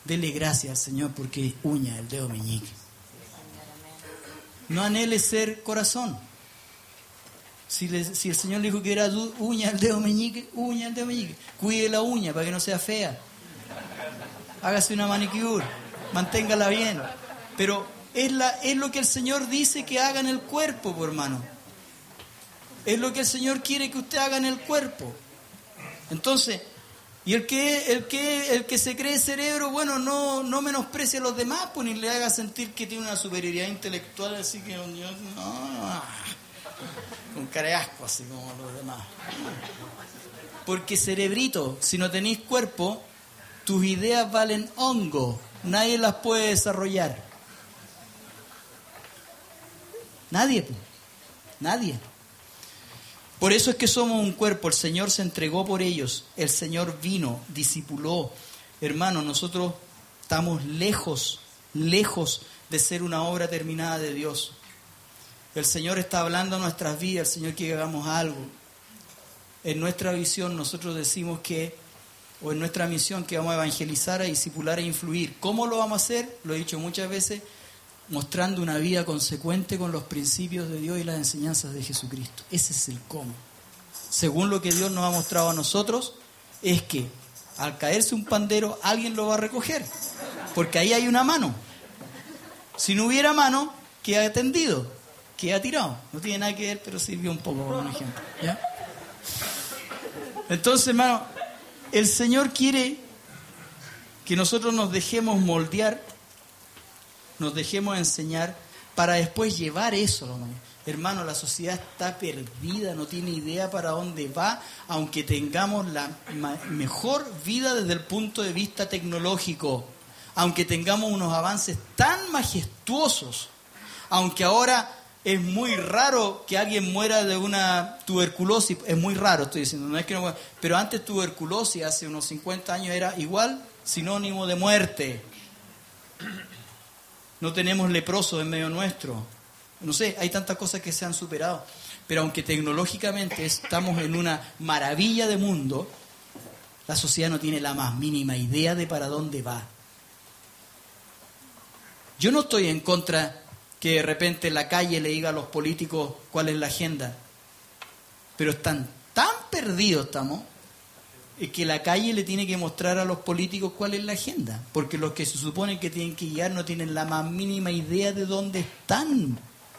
Dele gracias al Señor porque uña el dedo meñique. No anhele ser corazón. Si el Señor le dijo que era uña el dedo meñique, uña el dedo meñique. Cuide la uña para que no sea fea. Hágase una manicure, manténgala bien. Pero es lo que el Señor dice que haga en el cuerpo, por hermano. Es lo que el Señor quiere que usted haga en el cuerpo. Entonces, y el que se cree cerebro, bueno, no menosprecie a los demás, pues ni le haga sentir que tiene una superioridad intelectual, así que no, con cara de asco, así como los demás. Porque cerebrito, si no tenéis cuerpo, tus ideas valen hongo, nadie las puede desarrollar. Nadie, pues. Nadie. Por eso es que somos un cuerpo. El Señor se entregó por ellos. El Señor vino, discipuló. Hermanos, nosotros estamos lejos de ser una obra terminada de Dios. El Señor está hablando a nuestras vidas. El Señor quiere que hagamos algo. En nuestra visión nosotros decimos o en nuestra misión, que vamos a evangelizar, a discipular, a influir. ¿Cómo lo vamos a hacer? Lo he dicho muchas veces, mostrando una vida consecuente con los principios de Dios y las enseñanzas de Jesucristo. Ese es el cómo. Según lo que Dios nos ha mostrado a nosotros, es que al caerse un pandero, alguien lo va a recoger, porque ahí hay una mano. Si no hubiera mano, queda tendido, queda tirado. No tiene nada que ver, pero sirvió un poco como un ejemplo, ¿ya? Entonces, hermano, el Señor quiere que nosotros nos dejemos moldear, nos dejemos enseñar para después llevar eso a la humanidad. Hermano, la sociedad está perdida, no tiene idea para dónde va, aunque tengamos la mejor vida desde el punto de vista tecnológico, aunque tengamos unos avances tan majestuosos, aunque ahora es muy raro que alguien muera de una tuberculosis, es muy raro, estoy diciendo, no es que no muera, pero antes tuberculosis, hace unos 50 años, era igual sinónimo de muerte. No tenemos leprosos en medio nuestro. No sé, hay tantas cosas que se han superado. Pero aunque tecnológicamente estamos en una maravilla de mundo, la sociedad no tiene la más mínima idea de para dónde va. Yo no estoy en contra que de repente en la calle le diga a los políticos cuál es la agenda. Pero están tan perdidos, que la calle le tiene que mostrar a los políticos cuál es la agenda, porque los que se suponen que tienen que guiar no tienen la más mínima idea de dónde están.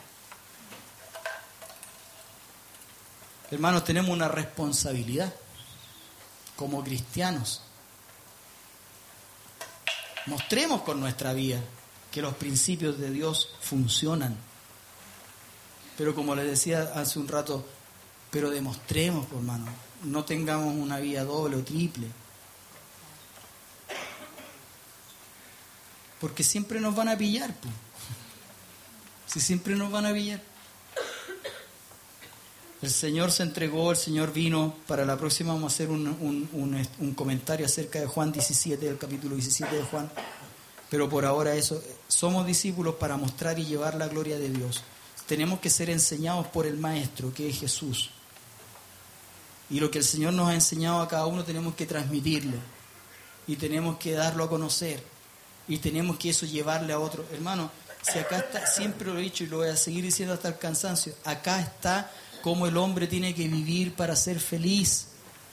Hermanos, tenemos una responsabilidad como cristianos. Mostremos con nuestra vida que los principios de Dios funcionan. Pero como les decía hace un rato, pero demostremos, hermano. No tengamos una vida doble o triple. Porque siempre nos van a pillar, pues. Si siempre nos van a pillar. El Señor se entregó, el Señor vino. Para la próxima vamos a hacer un comentario acerca de Juan 17, del capítulo 17 de Juan. Pero por ahora eso, somos discípulos para mostrar y llevar la gloria de Dios. Tenemos que ser enseñados por el Maestro, que es Jesús. Y lo que el Señor nos ha enseñado a cada uno tenemos que transmitirlo. Y tenemos que darlo a conocer. Y tenemos que eso llevarle a otro. Hermano, si acá está, siempre lo he dicho y lo voy a seguir diciendo hasta el cansancio, acá está cómo el hombre tiene que vivir para ser feliz.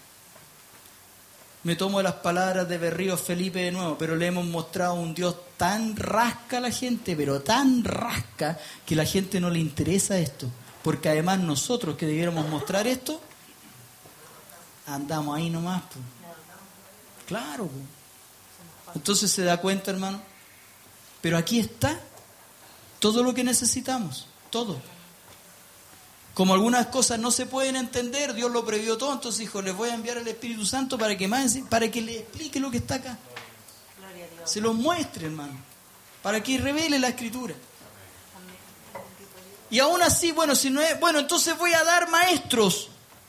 Me tomo las palabras de Berrío Felipe de nuevo, pero le hemos mostrado un Dios tan rasca a la gente, pero tan rasca, que a la gente no le interesa esto. Porque además nosotros que debiéramos mostrar esto, andamos ahí nomás, pues. Claro, pues. Entonces se da cuenta, hermano. Pero aquí está todo lo que necesitamos, todo. Como algunas cosas no se pueden entender, Dios lo previó todo, entonces dijo, les voy a enviar al Espíritu Santo para que le explique lo que está acá. Se lo muestre, hermano, para que revele la Escritura. Y aún así, bueno, si no es, bueno, entonces voy a dar maestros.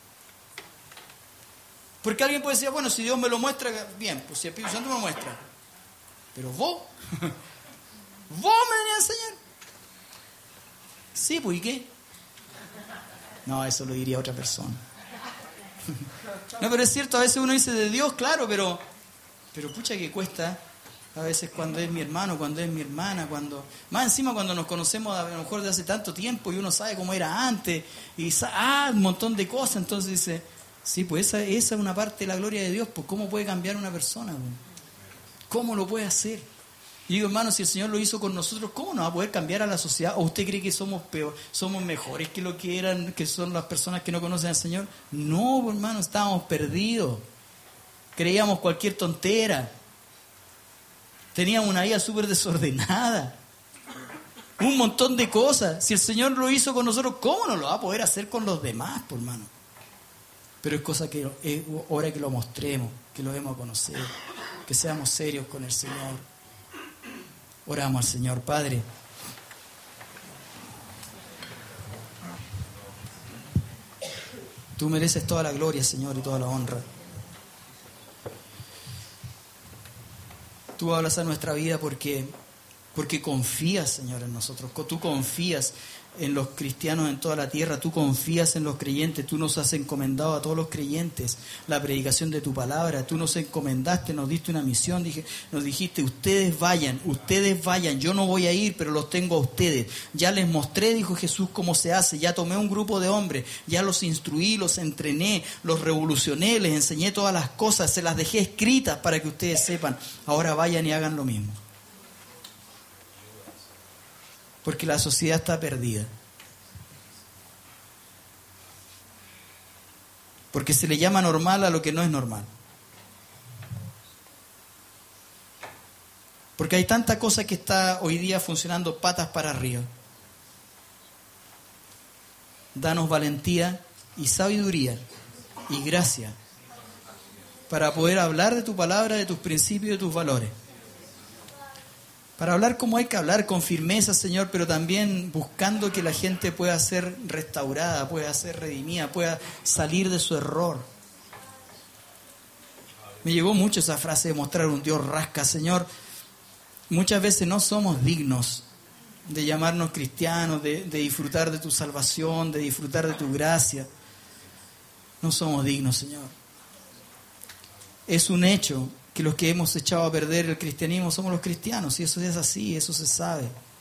Porque alguien puede decir, bueno, si Dios me lo muestra, bien, pues si el Espíritu Santo me muestra. Pero vos me venís a enseñar. Sí, pues, ¿y qué? No, eso lo diría otra persona. No, pero es cierto, a veces uno dice de Dios, claro, pero pucha que cuesta A veces cuando es mi hermano, cuando es mi hermana, más encima cuando nos conocemos a lo mejor de hace tanto tiempo y uno sabe cómo era antes y un montón de cosas, entonces dice, sí, pues esa es una parte de la gloria de Dios, pues ¿cómo puede cambiar una persona? ¿Cómo lo puede hacer? Y digo, hermano, si el Señor lo hizo con nosotros, ¿cómo no va a poder cambiar a la sociedad? ¿O usted cree que somos peor, somos mejores que lo que eran, que son las personas que no conocen al Señor? No, hermano, estábamos perdidos. Creíamos cualquier tontera. Teníamos una vida súper desordenada. Un montón de cosas. Si el Señor lo hizo con nosotros, ¿cómo no lo va a poder hacer con los demás, por hermano? Pero es hora que lo mostremos, que lo demos a conocer, que seamos serios con el Señor. Oramos al Señor. Padre, Tú mereces toda la gloria, Señor, y toda la honra. Tú hablas a nuestra vida porque confías, Señor, en nosotros. Tú confías en los cristianos en toda la tierra. Tú confías en los creyentes. Tú nos has encomendado a todos los creyentes la predicación de tu palabra. Tú nos encomendaste, nos diste una misión. Nos dijiste, ustedes vayan. Yo no voy a ir, pero los tengo a ustedes. Ya les mostré, dijo Jesús, cómo se hace. Ya tomé un grupo de hombres. Ya los instruí, los entrené, los revolucioné, les enseñé todas las cosas. Se las dejé escritas para que ustedes sepan. Ahora vayan y hagan lo mismo. Porque la sociedad está perdida. Porque se le llama normal a lo que no es normal. Porque hay tanta cosa que está hoy día funcionando patas para arriba. Danos valentía y sabiduría y gracia para poder hablar de tu palabra, de tus principios y de tus valores. Para hablar como hay que hablar, con firmeza, Señor, pero también buscando que la gente pueda ser restaurada, pueda ser redimida, pueda salir de su error. Me llegó mucho esa frase de mostrar un Dios rasca, Señor. Muchas veces no somos dignos de llamarnos cristianos, de disfrutar de tu salvación, de disfrutar de tu gracia. No somos dignos, Señor. Es un hecho que los que hemos echado a perder el cristianismo somos los cristianos, y eso es así, eso se sabe.